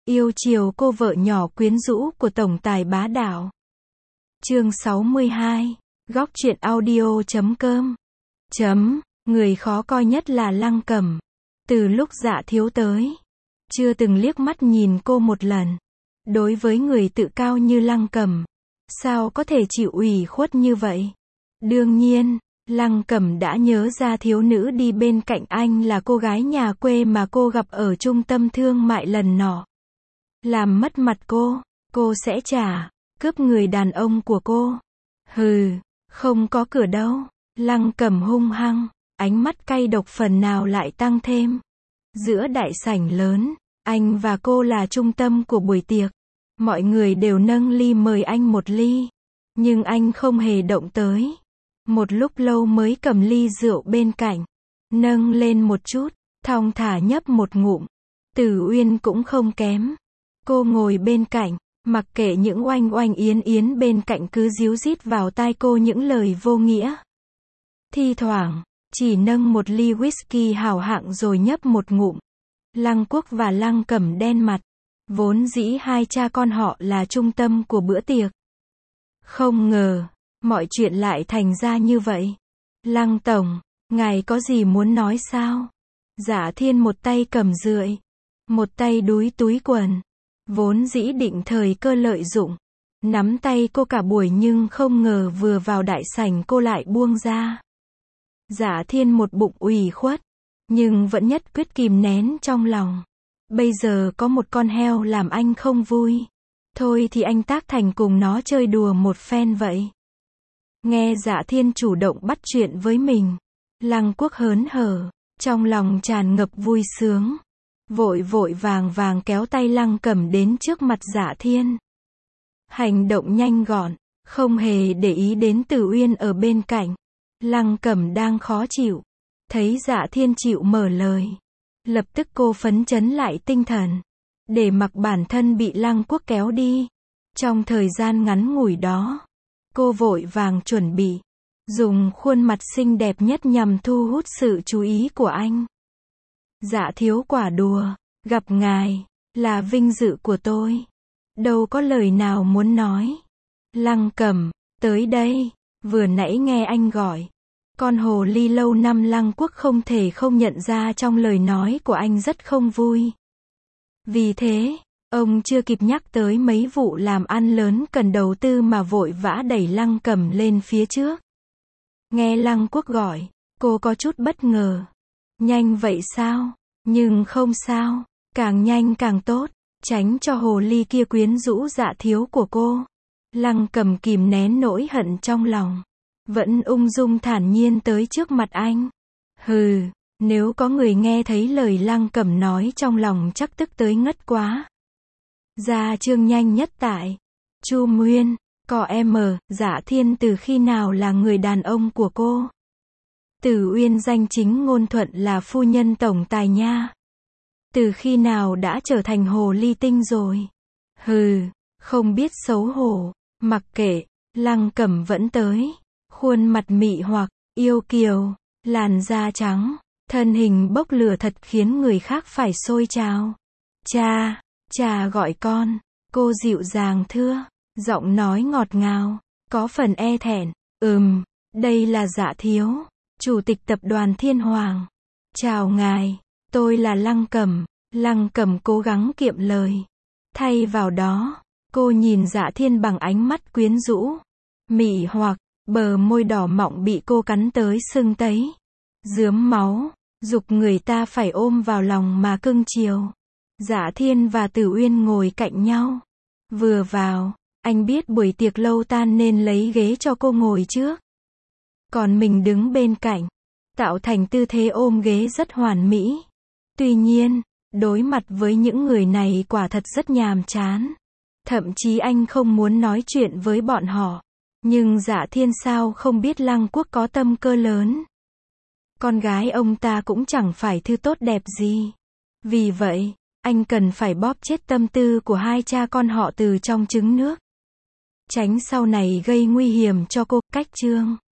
Yêu chiều cô vợ nhỏ quyến rũ của tổng tài bá đạo. Chương 62. Góc truyện audio.com. Người khó coi nhất là Lăng Cẩm. Từ lúc Dạ Thiếu tới, chưa từng liếc mắt nhìn cô một lần. Đối với người tự cao như Lăng Cẩm, sao có thể chịu ủy khuất như vậy? Đương nhiên, Lăng Cẩm đã nhớ ra thiếu nữ đi bên cạnh anh là cô gái nhà quê mà cô gặp ở trung tâm thương mại lần nọ. Làm mất mặt cô sẽ cướp người đàn ông của cô. Hừ, không có cửa đâu. Lăng Cẩm hung hăng, ánh mắt cay độc phần nào lại tăng thêm. Giữa đại sảnh lớn, anh và cô là trung tâm của buổi tiệc. Mọi người đều nâng ly mời anh một ly. Nhưng anh không hề động tới. Một lúc lâu mới cầm ly rượu bên cạnh, nâng lên một chút, thong thả nhấp một ngụm. Tử Uyên cũng không kém. Cô ngồi bên cạnh, mặc kệ những oanh oanh yến yến bên cạnh cứ díu dít vào tai cô những lời vô nghĩa. Thi thoảng, chỉ nâng một ly whisky hào hạng rồi nhấp một ngụm. Lăng Quốc và Lăng Cẩm đen mặt. Vốn dĩ hai cha con họ là trung tâm của bữa tiệc. Không ngờ, mọi chuyện lại thành ra như vậy. Lăng tổng, ngài có gì muốn nói sao? Dạ Thiên một tay cầm rượu, một tay đúi túi quần. Vốn dĩ định thời cơ lợi dụng, nắm tay cô cả buổi nhưng không ngờ vừa vào đại sảnh cô lại buông ra. Dạ Thiên một bụng ủy khuất, nhưng vẫn nhất quyết kìm nén trong lòng. Bây giờ có một con heo làm anh không vui. Thôi thì anh tác thành cùng nó chơi đùa một phen vậy. Nghe Dạ Thiên chủ động bắt chuyện với mình, Lăng Quốc hớn hở, trong lòng tràn ngập vui sướng. Vội vội vàng kéo tay Lăng Cẩm đến trước mặt Dạ Thiên. Hành động nhanh gọn, không hề để ý đến Tử Uyên ở bên cạnh. Lăng Cẩm đang khó chịu, thấy Dạ Thiên chịu mở lời. Lập tức cô phấn chấn lại tinh thần, để mặc bản thân bị Lăng Quốc kéo đi. Trong thời gian ngắn ngủi đó, cô vội vàng chuẩn bị, dùng khuôn mặt xinh đẹp nhất nhằm thu hút sự chú ý của anh. Dạ thiếu quả đùa, gặp ngài, là vinh dự của tôi. Đâu có lời nào muốn nói. Lăng Cẩm, tới đây, vừa nãy nghe anh gọi. Con hồ ly lâu năm Lăng Quốc không thể không nhận ra trong lời nói của anh rất không vui. Vì thế, ông chưa kịp nhắc tới mấy vụ làm ăn lớn cần đầu tư mà vội vã đẩy Lăng Cẩm lên phía trước. Nghe Lăng Quốc gọi, cô có chút bất ngờ. Nhanh vậy sao? Nhưng không sao, càng nhanh càng tốt, tránh cho hồ ly kia quyến rũ Dạ thiếu của cô. Lăng Cẩm kìm nén nỗi hận trong lòng, vẫn ung dung thản nhiên tới trước mặt anh. Hừ, nếu có người nghe thấy lời Lăng Cẩm nói trong lòng chắc tức tới ngất quá. Gia chương nhanh nhất tại Chu Nguyên, có Dạ Thiên từ khi nào là người đàn ông của cô? Tử Uyên danh chính ngôn thuận là phu nhân tổng tài nha. Từ khi nào đã trở thành hồ ly tinh rồi? Hừ, không biết xấu hổ. Mặc kệ, Lăng Cẩm vẫn tới. Khuôn mặt mị hoặc, yêu kiều, làn da trắng, thân hình bốc lửa thật khiến người khác phải sôi trào. Cha gọi con. Cô dịu dàng thưa, giọng nói ngọt ngào, có phần e thẹn. Đây là Dạ thiếu, chủ tịch tập đoàn Thiên Hoàng. Chào ngài, tôi là Lăng Cẩm. Lăng Cẩm cố gắng kiệm lời. Thay vào đó, cô nhìn Dạ Thiên bằng ánh mắt quyến rũ, mị hoặc, bờ môi đỏ mọng bị cô cắn tới sưng tấy, rướm máu, giục người ta phải ôm vào lòng mà cưng chiều. Dạ Thiên và Tử Uyên ngồi cạnh nhau. Vừa vào, anh biết buổi tiệc lâu tan nên lấy ghế cho cô ngồi trước. Còn mình đứng bên cạnh, tạo thành tư thế ôm ghế rất hoàn mỹ. Tuy nhiên, đối mặt với những người này quả thật rất nhàm chán. Thậm chí anh không muốn nói chuyện với bọn họ. Nhưng Dạ Thiên sao không biết Lăng Quốc có tâm cơ lớn. Con gái ông ta cũng chẳng phải thứ tốt đẹp gì. Vì vậy, anh cần phải bóp chết tâm tư của hai cha con họ từ trong trứng nước. Tránh sau này gây nguy hiểm cho cô. Cách chương